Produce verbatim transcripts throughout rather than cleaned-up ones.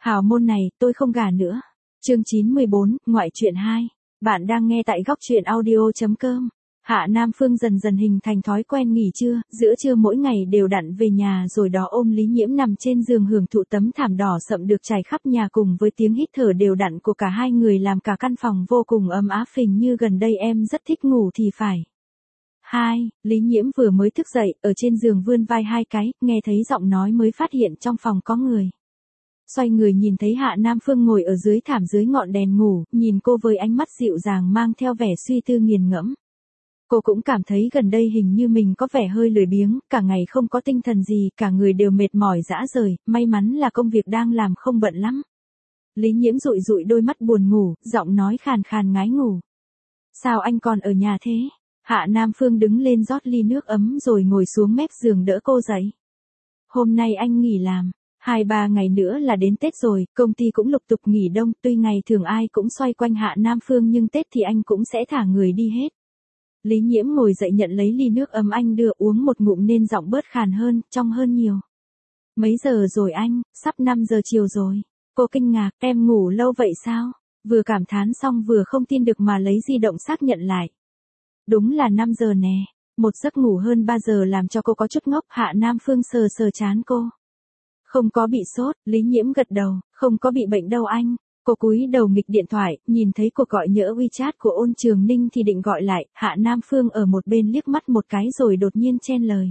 Hào môn này, tôi không gả nữa. Chương chín mươi bốn, ngoại truyện hai. Bạn đang nghe tại góc truyện audio chấm com. Hạ Nam Phương dần dần hình thành thói quen nghỉ trưa, giữa trưa mỗi ngày đều đặn về nhà rồi đó ôm Lý Nhiễm nằm trên giường hưởng thụ tấm thảm đỏ sậm được trải khắp nhà cùng với tiếng hít thở đều đặn của cả hai người làm cả căn phòng vô cùng ấm áp phình như gần đây em rất thích ngủ thì phải. Hai, Lý Nhiễm vừa mới thức dậy, ở trên giường vươn vai hai cái, nghe thấy giọng nói mới phát hiện trong phòng có người. Xoay người nhìn thấy Hạ Nam Phương ngồi ở dưới thảm dưới ngọn đèn ngủ, nhìn cô với ánh mắt dịu dàng mang theo vẻ suy tư nghiền ngẫm. Cô cũng cảm thấy gần đây hình như mình có vẻ hơi lười biếng, cả ngày không có tinh thần gì, cả người đều mệt mỏi rã rời, may mắn là công việc đang làm không bận lắm. Lý Nhiễm dụi dụi đôi mắt buồn ngủ, giọng nói khàn khàn ngái ngủ. Sao anh còn ở nhà thế? Hạ Nam Phương đứng lên rót ly nước ấm rồi ngồi xuống mép giường đỡ cô dậy. Hôm nay anh nghỉ làm. Hai ba ngày nữa là đến Tết rồi, công ty cũng lục tục nghỉ đông, tuy ngày thường ai cũng xoay quanh Hạ Nam Phương nhưng Tết thì anh cũng sẽ thả người đi hết. Lý Nhiễm ngồi dậy nhận lấy ly nước ấm anh đưa uống một ngụm nên giọng bớt khàn hơn, trong hơn nhiều. Mấy giờ rồi anh? Sắp năm giờ chiều rồi. Cô kinh ngạc, em ngủ lâu vậy sao? Vừa cảm thán xong vừa không tin được mà lấy di động xác nhận lại. Đúng là năm giờ nè, một giấc ngủ hơn ba giờ làm cho cô có chút ngốc. Hạ Nam Phương sờ sờ trán cô. Không có bị sốt, Lý Nhiễm gật đầu, không có bị bệnh đâu anh. Cô cúi đầu nghịch điện thoại, nhìn thấy cuộc gọi nhỡ WeChat của Ôn Trường Ninh thì định gọi lại, Hạ Nam Phương ở một bên liếc mắt một cái rồi đột nhiên chen lời.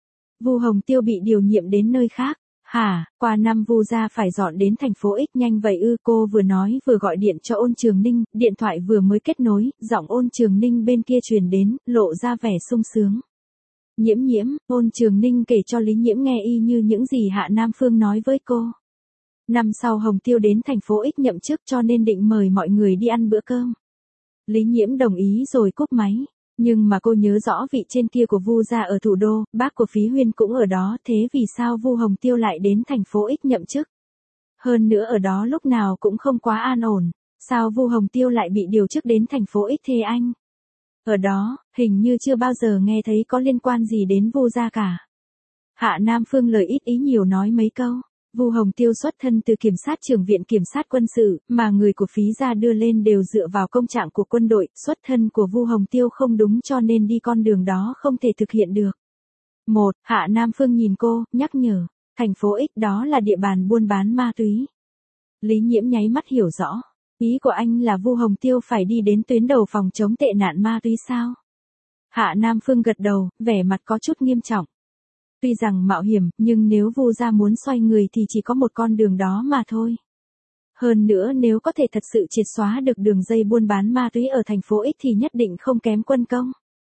Vu Hồng Tiêu bị điều nhiệm đến nơi khác. Hả, qua năm Vu gia phải dọn đến thành phố X nhanh vậy ư? Cô vừa nói vừa gọi điện cho Ôn Trường Ninh, điện thoại vừa mới kết nối, giọng Ôn Trường Ninh bên kia truyền đến, lộ ra vẻ sung sướng. Nhiễm nhiễm, Ôn Trường Ninh kể cho Lý Nhiễm nghe y như những gì Hạ Nam Phương nói với cô. Năm sau Hồng Tiêu đến thành phố X nhậm chức cho nên định mời mọi người đi ăn bữa cơm. Lý Nhiễm đồng ý rồi cúp máy. Nhưng mà cô nhớ rõ vị trên kia của Vu gia ở thủ đô, bác của Phí Huyên cũng ở đó, thế vì sao Vu Hồng Tiêu lại đến thành phố X nhậm chức? Hơn nữa ở đó lúc nào cũng không quá an ổn, sao Vu Hồng Tiêu lại bị điều chức đến thành phố X thế anh? Ở đó, hình như chưa bao giờ nghe thấy có liên quan gì đến Vu gia cả. Hạ Nam Phương lời ít ý nhiều nói mấy câu. Vu Hồng Tiêu xuất thân từ kiểm sát trưởng viện kiểm sát quân sự, mà người của Phí gia đưa lên đều dựa vào công trạng của quân đội, xuất thân của Vu Hồng Tiêu không đúng cho nên đi con đường đó không thể thực hiện được. Một, Hạ Nam Phương nhìn cô, nhắc nhở, thành phố X đó là địa bàn buôn bán ma túy. Lý Nhiễm nháy mắt hiểu rõ, ý của anh là Vu Hồng Tiêu phải đi đến tuyến đầu phòng chống tệ nạn ma túy sao? Hạ Nam Phương gật đầu, vẻ mặt có chút nghiêm trọng. Tuy rằng mạo hiểm, nhưng nếu Vu gia muốn xoay người thì chỉ có một con đường đó mà thôi. Hơn nữa nếu có thể thật sự triệt xóa được đường dây buôn bán ma túy ở thành phố X thì nhất định không kém quân công.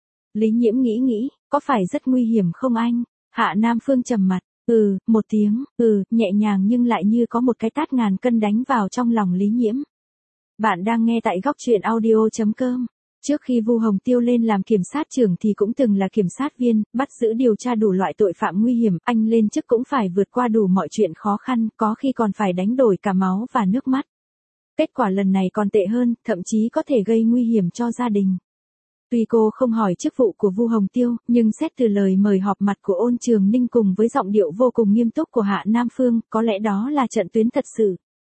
Lý Nhiễm nghĩ nghĩ, có phải rất nguy hiểm không anh? Hạ Nam Phương trầm mặt, ừ, một tiếng, ừ, nhẹ nhàng nhưng lại như có một cái tát ngàn cân đánh vào trong lòng Lý Nhiễm. Bạn đang nghe tại góc truyện audio chấm com. Trước khi Vu Hồng Tiêu lên làm kiểm sát trưởng thì cũng từng là kiểm sát viên, bắt giữ điều tra đủ loại tội phạm nguy hiểm, anh lên chức cũng phải vượt qua đủ mọi chuyện khó khăn, có khi còn phải đánh đổi cả máu và nước mắt. Kết quả lần này còn tệ hơn, thậm chí có thể gây nguy hiểm cho gia đình. Tuy cô không hỏi chức vụ của Vu Hồng Tiêu, nhưng xét từ lời mời họp mặt của Ôn Trường Ninh cùng với giọng điệu vô cùng nghiêm túc của Hạ Nam Phương, có lẽ đó là trận tuyến thật sự.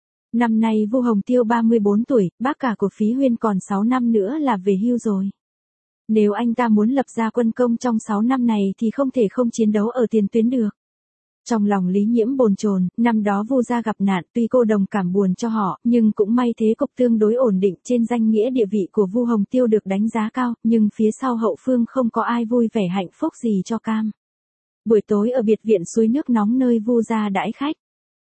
Năm nay Vu Hồng Tiêu ba mươi bốn tuổi, bác cả của Phí Huyên còn sáu năm nữa là về hưu rồi. Nếu anh ta muốn lập ra quân công trong sáu năm này thì không thể không chiến đấu ở tiền tuyến được. Trong lòng Lý Nhiễm bồn chồn, năm đó Vu gia gặp nạn, tuy cô đồng cảm buồn cho họ, nhưng cũng may thế cục tương đối ổn định, trên danh nghĩa địa vị của Vu Hồng Tiêu được đánh giá cao, nhưng phía sau hậu phương không có ai vui vẻ hạnh phúc gì cho cam. Buổi tối ở biệt viện suối nước nóng nơi Vu gia đãi khách.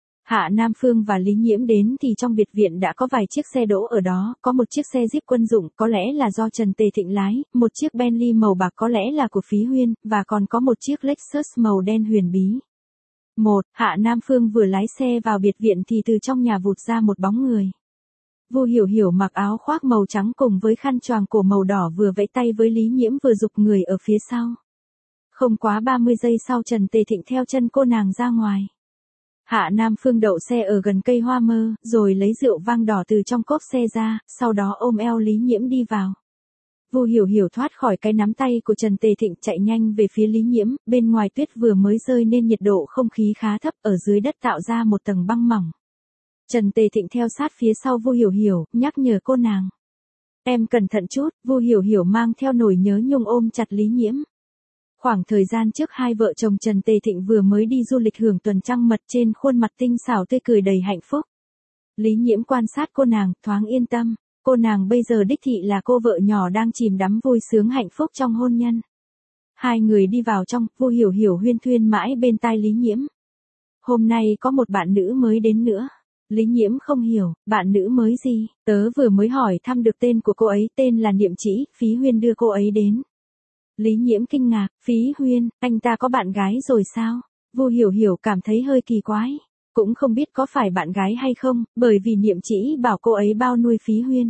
Hạ Nam Phương và Lý Nhiễm đến thì trong biệt viện đã có vài chiếc xe đỗ ở đó, có một chiếc xe Jeep quân dụng có lẽ là do Trần Tề Thịnh lái, một chiếc Bentley màu bạc có lẽ là của Phí Huyên, và còn có một chiếc Lexus màu đen huyền bí. Một, Hạ Nam Phương vừa lái xe vào biệt viện thì từ trong nhà vụt ra một bóng người. Vu Hiểu Hiểu mặc áo khoác màu trắng cùng với khăn choàng cổ màu đỏ vừa vẫy tay với Lý Nhiễm vừa giục người ở phía sau. Không quá ba mươi giây sau Trần Tề Thịnh theo chân cô nàng ra ngoài. Hạ Nam Phương đậu xe ở gần cây hoa mơ, rồi lấy rượu vang đỏ từ trong cốp xe ra, sau đó ôm eo Lý Nhiễm đi vào. Vu Hiểu Hiểu thoát khỏi cái nắm tay của Trần Tề Thịnh chạy nhanh về phía Lý Nhiễm, bên ngoài tuyết vừa mới rơi nên nhiệt độ không khí khá thấp, ở dưới đất tạo ra một tầng băng mỏng. Trần Tề Thịnh theo sát phía sau Vu Hiểu Hiểu, nhắc nhở cô nàng. Em cẩn thận chút, Vu Hiểu Hiểu mang theo nỗi nhớ nhung ôm chặt Lý Nhiễm. Khoảng thời gian trước hai vợ chồng Trần Tề Thịnh vừa mới đi du lịch hưởng tuần trăng mật, trên khuôn mặt tinh xảo tươi cười đầy hạnh phúc. Lý Nhiễm quan sát cô nàng, thoáng yên tâm, cô nàng bây giờ đích thị là cô vợ nhỏ đang chìm đắm vui sướng hạnh phúc trong hôn nhân. Hai người đi vào trong, Vu Hiểu Hiểu huyên thuyên mãi bên tai Lý Nhiễm. Hôm nay có một bạn nữ mới đến nữa. Lý Nhiễm không hiểu, bạn nữ mới gì, tớ vừa mới hỏi thăm được tên của cô ấy, tên là Niệm Trĩ, Phí Huyên đưa cô ấy đến. Lý Nhiễm kinh ngạc, Phí Huyên, anh ta có bạn gái rồi sao? Vu Hiểu Hiểu cảm thấy hơi kỳ quái, cũng không biết có phải bạn gái hay không, bởi vì Niệm Trĩ bảo cô ấy bao nuôi Phí Huyên.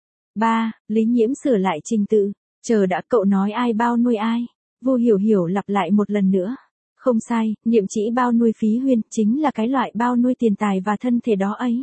Ba, Lý Nhiễm sửa lại trình tự, chờ đã, cậu nói ai bao nuôi ai? Vu Hiểu Hiểu lặp lại một lần nữa. Không sai, Niệm Trĩ bao nuôi Phí Huyên, chính là cái loại bao nuôi tiền tài và thân thể đó ấy.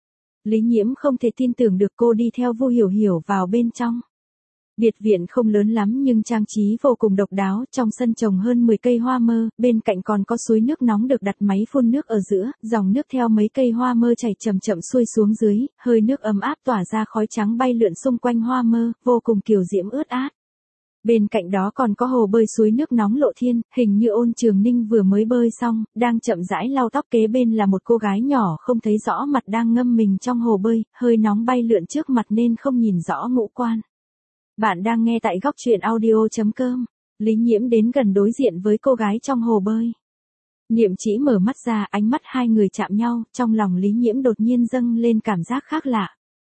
Lý Nhiễm không thể tin tưởng được, cô đi theo Vu Hiểu Hiểu vào bên trong. Biệt viện không lớn lắm nhưng trang trí vô cùng độc đáo, trong sân trồng hơn mười cây hoa mơ, bên cạnh còn có suối nước nóng được đặt máy phun nước ở giữa, dòng nước theo mấy cây hoa mơ chảy chậm chậm xuôi xuống dưới, hơi nước ấm áp tỏa ra khói trắng bay lượn xung quanh hoa mơ, vô cùng kiều diễm ướt át. Bên cạnh đó còn có hồ bơi suối nước nóng Lộ Thiên, hình như Ôn Trường Ninh vừa mới bơi xong, đang chậm rãi lau tóc, kế bên là một cô gái nhỏ không thấy rõ mặt đang ngâm mình trong hồ bơi, hơi nóng bay lượn trước mặt nên không nhìn rõ ngũ quan. Bạn đang nghe tại góc truyện audio chấm com. Lý Nhiễm đến gần đối diện với cô gái trong hồ bơi. Niệm Trĩ mở mắt ra, ánh mắt hai người chạm nhau, trong lòng Lý Nhiễm đột nhiên dâng lên cảm giác khác lạ.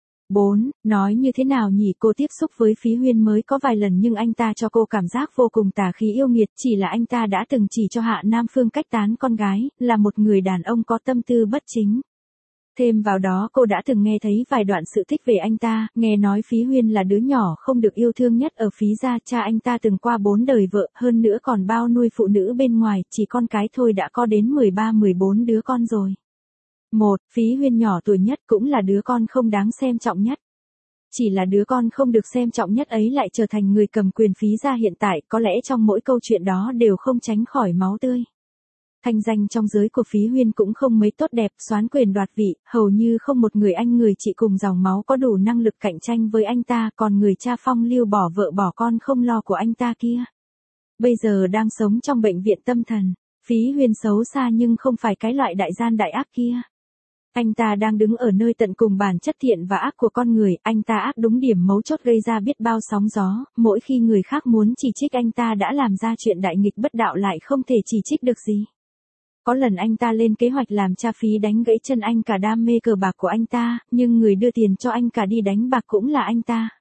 Bốn, nói như thế nào nhỉ, cô tiếp xúc với Phí Huyên mới có vài lần nhưng anh ta cho cô cảm giác vô cùng tà khí yêu nghiệt, chỉ là anh ta đã từng chỉ cho Hạ Nam Phương cách tán con gái, là một người đàn ông có tâm tư bất chính. Thêm vào đó cô đã từng nghe thấy vài đoạn sự tích về anh ta, nghe nói Phí Huyên là đứa nhỏ không được yêu thương nhất ở Phí gia, cha anh ta từng qua bốn đời vợ, hơn nữa còn bao nuôi phụ nữ bên ngoài, chỉ con cái thôi đã có đến mười ba mười bốn đứa con rồi. Một, Phí Huyên nhỏ tuổi nhất cũng là đứa con không đáng xem trọng nhất. Chỉ là đứa con không được xem trọng nhất ấy lại trở thành người cầm quyền Phí gia hiện tại, có lẽ trong mỗi câu chuyện đó đều không tránh khỏi máu tươi. Thanh danh trong giới của Phí Huyên cũng không mấy tốt đẹp, soán quyền đoạt vị, hầu như không một người anh người chị cùng dòng máu có đủ năng lực cạnh tranh với anh ta, còn người cha phong lưu bỏ vợ bỏ con không lo của anh ta kia. Bây giờ đang sống trong bệnh viện tâm thần, Phí Huyên xấu xa nhưng không phải cái loại đại gian đại ác kia. Anh ta đang đứng ở nơi tận cùng bản chất thiện và ác của con người, anh ta ác đúng điểm mấu chốt gây ra biết bao sóng gió, mỗi khi người khác muốn chỉ trích anh ta đã làm ra chuyện đại nghịch bất đạo lại không thể chỉ trích được gì. Có lần anh ta lên kế hoạch làm cha Phí đánh gãy chân anh cả đam mê cờ bạc của anh ta, nhưng người đưa tiền cho anh cả đi đánh bạc cũng là anh ta.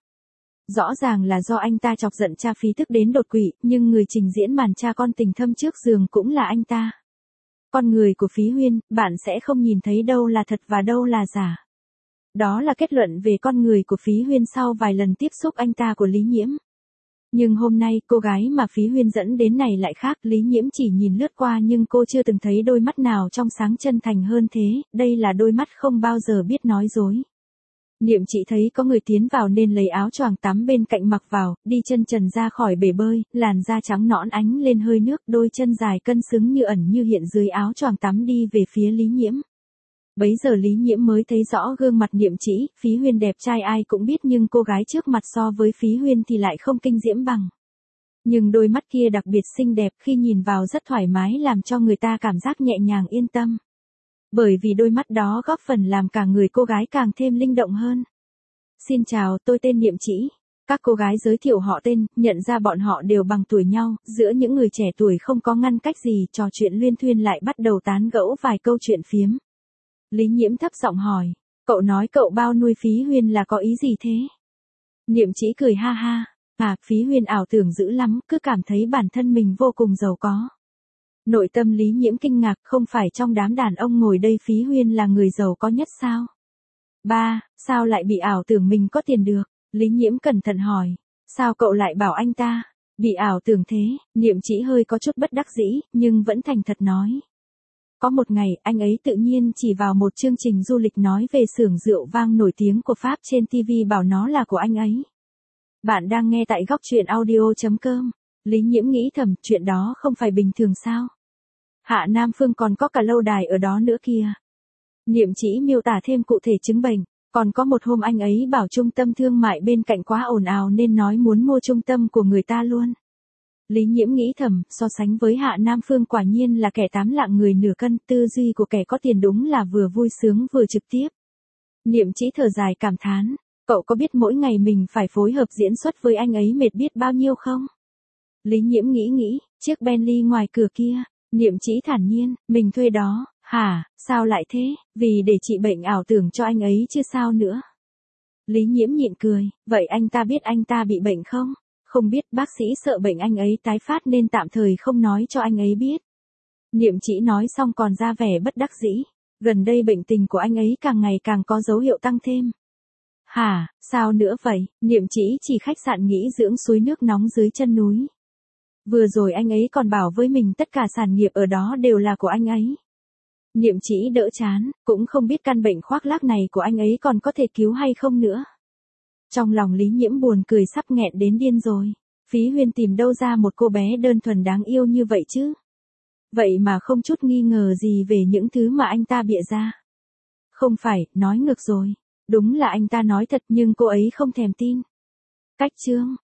Rõ ràng là do anh ta chọc giận cha Phí tức đến đột quỵ, nhưng người trình diễn màn cha con tình thâm trước giường cũng là anh ta. Con người của Phí Huyên, bạn sẽ không nhìn thấy đâu là thật và đâu là giả. Đó là kết luận về con người của Phí Huyên sau vài lần tiếp xúc anh ta của Lý Nhiễm. Nhưng hôm nay, cô gái mà Phí Huyên dẫn đến này lại khác, Lý Nhiễm chỉ nhìn lướt qua nhưng cô chưa từng thấy đôi mắt nào trong sáng chân thành hơn thế, đây là đôi mắt không bao giờ biết nói dối. Niệm Trĩ thấy có người tiến vào nên lấy áo choàng tắm bên cạnh mặc vào, đi chân trần ra khỏi bể bơi, làn da trắng nõn ánh lên hơi nước, đôi chân dài cân xứng như ẩn như hiện dưới áo choàng tắm đi về phía Lý Nhiễm. Bấy giờ Lý Nhiễm mới thấy rõ gương mặt Niệm Trĩ, Phí Huyên đẹp trai ai cũng biết nhưng cô gái trước mặt so với Phí Huyên thì lại không kinh diễm bằng. Nhưng đôi mắt kia đặc biệt xinh đẹp, khi nhìn vào rất thoải mái làm cho người ta cảm giác nhẹ nhàng yên tâm. Bởi vì đôi mắt đó góp phần làm cả người cô gái càng thêm linh động hơn. Xin chào, tôi tên Niệm Trĩ. Các cô gái giới thiệu họ tên, nhận ra bọn họ đều bằng tuổi nhau, giữa những người trẻ tuổi không có ngăn cách gì, trò chuyện luyên thuyên lại bắt đầu tán gẫu vài câu chuyện phiếm. Lý Nhiễm thấp giọng hỏi, cậu nói cậu bao nuôi Phí Huyên là có ý gì thế? Niệm Trĩ cười ha ha, à, Phí Huyên ảo tưởng dữ lắm, cứ cảm thấy bản thân mình vô cùng giàu có. Nội tâm Lý Nhiễm kinh ngạc, không phải trong đám đàn ông ngồi đây Phí Huyên là người giàu có nhất sao? Ba, sao lại bị ảo tưởng mình có tiền được? Lý Nhiễm cẩn thận hỏi, sao cậu lại bảo anh ta bị ảo tưởng thế? Niệm Trĩ hơi có chút bất đắc dĩ, nhưng vẫn thành thật nói. Có một ngày, anh ấy tự nhiên chỉ vào một chương trình du lịch nói về xưởng rượu vang nổi tiếng của Pháp trên ti vi bảo nó là của anh ấy. Bạn đang nghe tại góc truyện audio chấm com. Lý Nhiễm nghĩ thầm, chuyện đó không phải bình thường sao? Hạ Nam Phương còn có cả lâu đài ở đó nữa kìa. Niệm chỉ miêu tả thêm cụ thể chứng bệnh, còn có một hôm anh ấy bảo trung tâm thương mại bên cạnh quá ồn ào nên nói muốn mua trung tâm của người ta luôn. Lý Nhiễm nghĩ thầm, so sánh với Hạ Nam Phương quả nhiên là kẻ tám lạng người nửa cân, tư duy của kẻ có tiền đúng là vừa vui sướng vừa trực tiếp. Niệm chỉ thở dài cảm thán, cậu có biết mỗi ngày mình phải phối hợp diễn xuất với anh ấy mệt biết bao nhiêu không? Lý Nhiễm nghĩ nghĩ, chiếc Bentley ngoài cửa kia, Niệm chỉ thản nhiên, mình thuê đó, hả, sao lại thế, vì để trị bệnh ảo tưởng cho anh ấy chứ sao nữa. Lý Nhiễm nhịn cười, vậy anh ta biết anh ta bị bệnh không? Không biết, bác sĩ sợ bệnh anh ấy tái phát nên tạm thời không nói cho anh ấy biết. Niệm chỉ nói xong còn ra vẻ bất đắc dĩ, gần đây bệnh tình của anh ấy càng ngày càng có dấu hiệu tăng thêm. Hả, sao nữa vậy? Niệm chỉ chỉ khách sạn nghỉ dưỡng suối nước nóng dưới chân núi. Vừa rồi anh ấy còn bảo với mình tất cả sản nghiệp ở đó đều là của anh ấy. Niệm chỉ đỡ chán, cũng không biết căn bệnh khoác lác này của anh ấy còn có thể cứu hay không nữa. Trong lòng Lý Nhiễm buồn cười sắp nghẹn đến điên rồi. Phí Huyên tìm đâu ra một cô bé đơn thuần đáng yêu như vậy chứ? Vậy mà không chút nghi ngờ gì về những thứ mà anh ta bịa ra. Không phải, nói ngược rồi. Đúng là anh ta nói thật nhưng cô ấy không thèm tin. Cách chương